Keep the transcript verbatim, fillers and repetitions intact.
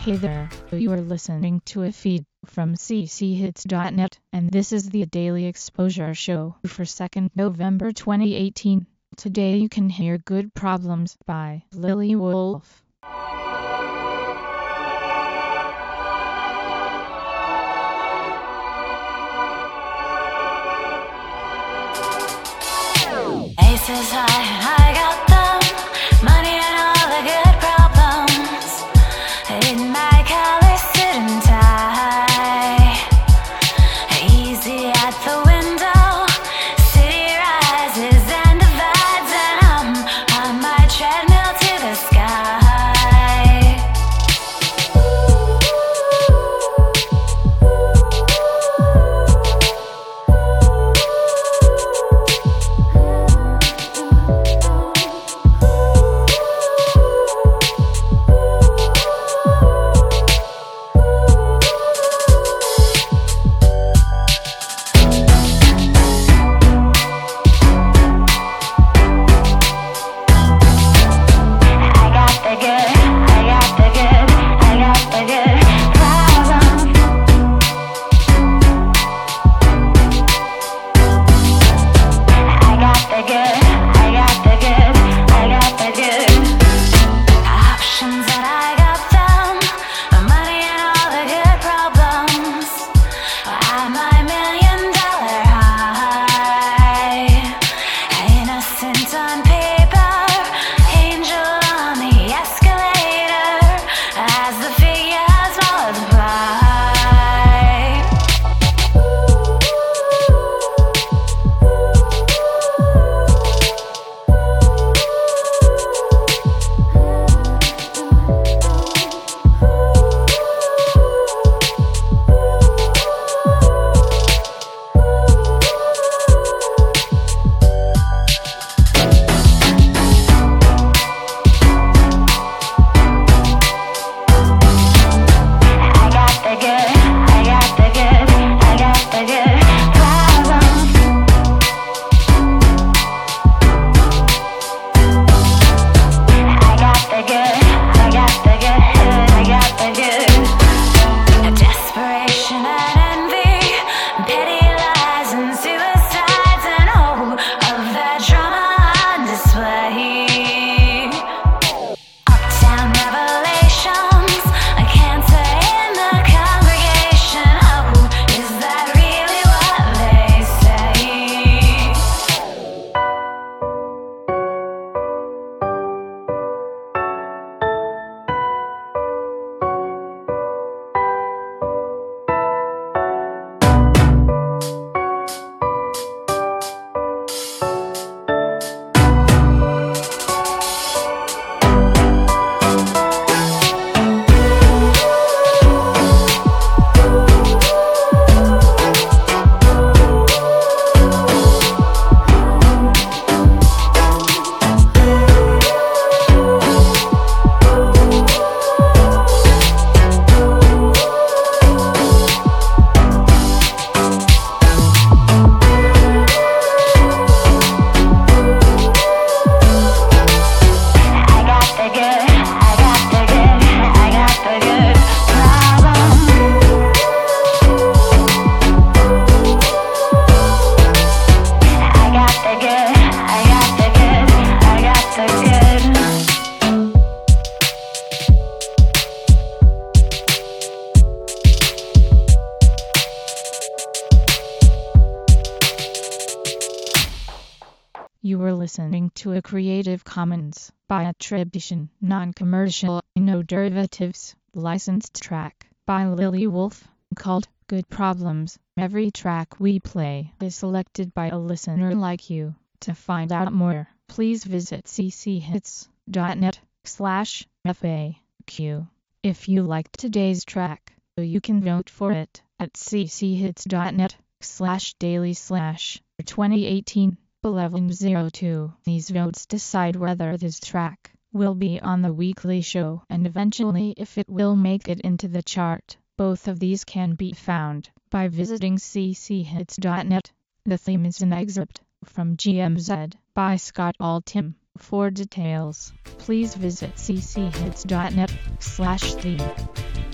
Hey there, you are listening to a feed from c c hits dot net, and this is the Daily Exposure Show for second November twenty eighteen. Today you can hear Good Problems by Lily Wolf. Aces high, I got them, money and all the good problems. In my collar, suit and tie, easy at the window. City rises and divides, and I'm on my treadmill to the sky. You were listening to a Creative Commons by attribution, non-commercial, no derivatives, licensed track by Lily Wolf, called Good Problems. Every track we play is selected by a listener like you. To find out more, please visit c c hits dot net slash F A Q. If you liked today's track, you can vote for it at c c hits dot net slash daily slash twenty eighteen. eleven oh two. These votes decide whether this track will be on the weekly show and eventually if it will make it into the chart. Both of these can be found by visiting c c hits dot net. The theme is an excerpt from G M Z by Scott Altham. For details, please visit c c hits dot net slash theme.